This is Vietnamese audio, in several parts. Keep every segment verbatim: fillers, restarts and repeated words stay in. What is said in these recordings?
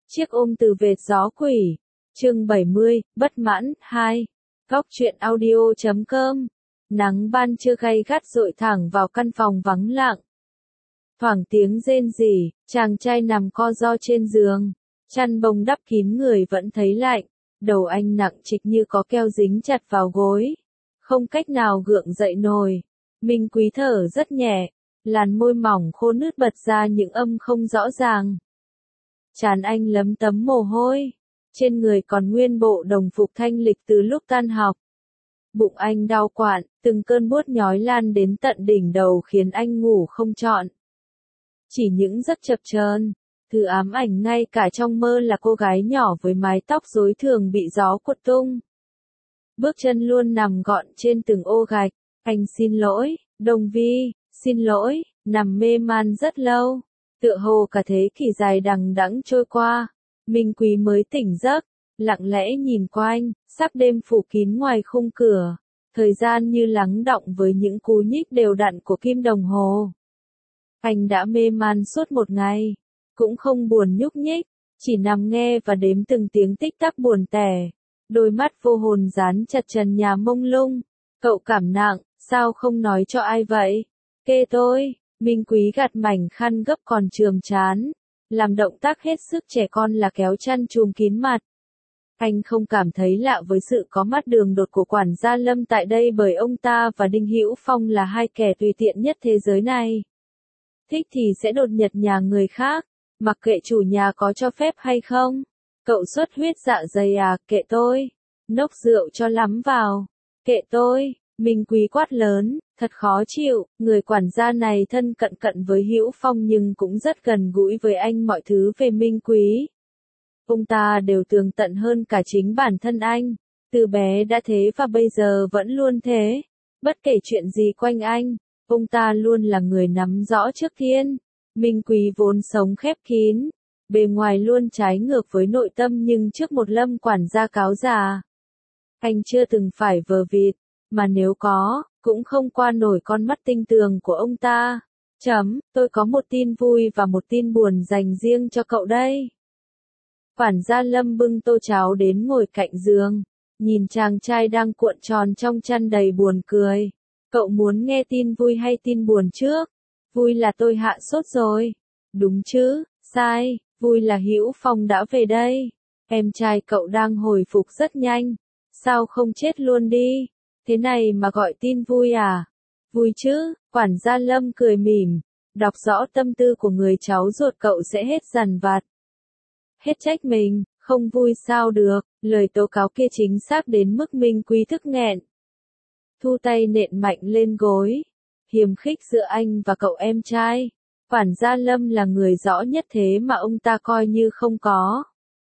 Chiếc ôm từ vệt gió quỷ. Chương bảy mươi, bất mãn, hai. Góc truyện audio chấm com. Nắng ban trưa gay gắt dội thẳng vào căn phòng vắng lặng. Thoảng tiếng rên rỉ, chàng trai nằm co ro trên giường. Chăn bông đắp kín người vẫn thấy lạnh. Đầu anh nặng trịch như có keo dính chặt vào gối. Không cách nào gượng dậy nổi. Minh Quý thở rất nhẹ. Làn môi mỏng khô nứt bật ra những âm không rõ ràng. Trán anh lấm tấm mồ hôi. Trên người còn nguyên bộ đồng phục thanh lịch từ lúc tan học. Bụng anh đau quặn, từng cơn buốt nhói lan đến tận đỉnh đầu khiến anh ngủ không trọn. Chỉ những giấc chập chờn, thứ ám ảnh ngay cả trong mơ là cô gái nhỏ với mái tóc rối thường bị gió quật tung. Bước chân luôn nằm gọn trên từng ô gạch. Anh xin lỗi, Đồng Vi, xin lỗi, nằm mê man rất lâu. Tựa hồ cả thế kỷ dài đằng đẵng trôi qua. Minh Quý mới tỉnh giấc, lặng lẽ nhìn quanh, sắc đêm phủ kín ngoài khung cửa. Thời gian như lắng đọng với những cú nhích đều đặn của kim đồng hồ. Anh đã mê man suốt một ngày, cũng không buồn nhúc nhích, chỉ nằm nghe và đếm từng tiếng tích tắc buồn tẻ. Đôi mắt vô hồn dán chặt trần nhà mông lung. Cậu cảm nặng, sao không nói cho ai vậy? Kê tôi. Minh Quý gạt mảnh khăn gấp còn chườm trán, làm động tác hết sức trẻ con là kéo chăn trùm kín mặt. Anh không cảm thấy lạ với sự có mặt đường đột của quản gia Lâm tại đây bởi ông ta và Đinh Hữu Phong là hai kẻ tùy tiện nhất thế giới này. Thích thì sẽ đột nhập nhà người khác, mặc kệ chủ nhà có cho phép hay không. Cậu xuất huyết dạ dày à, kệ tôi. Nốc rượu cho lắm vào, kệ tôi. Minh Quý quát lớn, thật khó chịu, người quản gia này thân cận cận với Hữu Phong nhưng cũng rất gần gũi với anh mọi thứ về Minh Quý. Ông ta đều tường tận hơn cả chính bản thân anh, từ bé đã thế và bây giờ vẫn luôn thế. Bất kể chuyện gì quanh anh, ông ta luôn là người nắm rõ trước tiên. Minh Quý vốn sống khép kín, bề ngoài luôn trái ngược với nội tâm nhưng trước một Lâm quản gia cáo già, anh chưa từng phải vờ vịt. Mà nếu có, cũng không qua nổi con mắt tinh tường của ông ta. Chấm, tôi có một tin vui và một tin buồn dành riêng cho cậu đây. Quản gia Lâm bưng tô cháo đến ngồi cạnh giường, nhìn chàng trai đang cuộn tròn trong chăn đầy buồn cười. Cậu muốn nghe tin vui hay tin buồn trước? Vui là tôi hạ sốt rồi. Đúng chứ, sai, vui là Hữu Phong đã về đây. Em trai cậu đang hồi phục rất nhanh. Sao không chết luôn đi? Thế này mà gọi tin vui à? Vui chứ, quản gia Lâm cười mỉm, đọc rõ tâm tư của người cháu ruột cậu sẽ hết dằn vặt. Hết trách mình, không vui sao được, lời tố cáo kia chính xác đến mức Minh Quý thức nghẹn. Thu tay nện mạnh lên gối, hiềm khích giữa anh và cậu em trai. Quản gia Lâm là người rõ nhất thế mà ông ta coi như không có.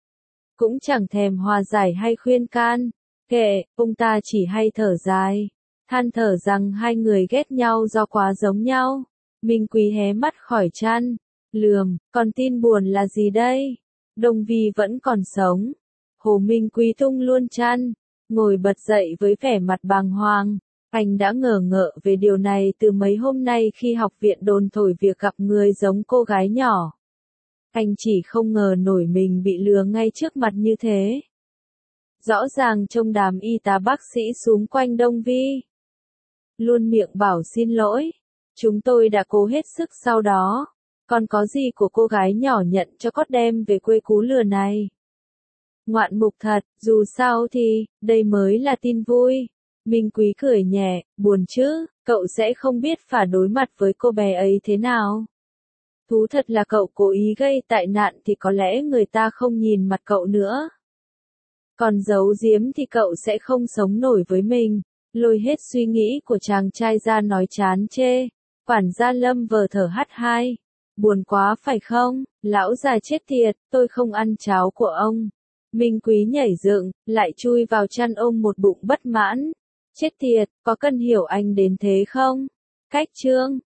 Cũng chẳng thèm hòa giải hay khuyên can. Kệ, ông ta chỉ hay thở dài, than thở rằng hai người ghét nhau do quá giống nhau. Minh Quý hé mắt khỏi chăn, lườm, còn tin buồn là gì đây? Đồng Vi vẫn còn sống. Hồ Minh Quý tung luôn chăn, ngồi bật dậy với vẻ mặt bàng hoàng. Anh đã ngờ ngợ về điều này từ mấy hôm nay khi học viện đồn thổi việc gặp người giống cô gái nhỏ. Anh chỉ không ngờ nổi mình bị lừa ngay trước mặt như thế. Rõ ràng trong đám y tá bác sĩ xúm quanh Đông Vi, luôn miệng bảo xin lỗi. Chúng tôi đã cố hết sức sau đó. Còn có gì của cô gái nhỏ nhận cho cót đem về quê cú lừa này. Ngoạn mục thật, dù sao thì, đây mới là tin vui. Minh Quý cười nhẹ, buồn chứ, cậu sẽ không biết phải đối mặt với cô bé ấy thế nào. Thú thật là cậu cố ý gây tai nạn thì có lẽ người ta không nhìn mặt cậu nữa. Còn giấu giếm thì cậu sẽ không sống nổi với mình. Lôi hết suy nghĩ của chàng trai ra nói chán chê. Quản gia Lâm vờ thở hắt hai. Buồn quá phải không? Lão già chết tiệt, tôi không ăn cháo của ông. Minh Quý nhảy dựng, lại chui vào chăn ôm một bụng bất mãn. Chết tiệt, có cần hiểu anh đến thế không? Cách chương.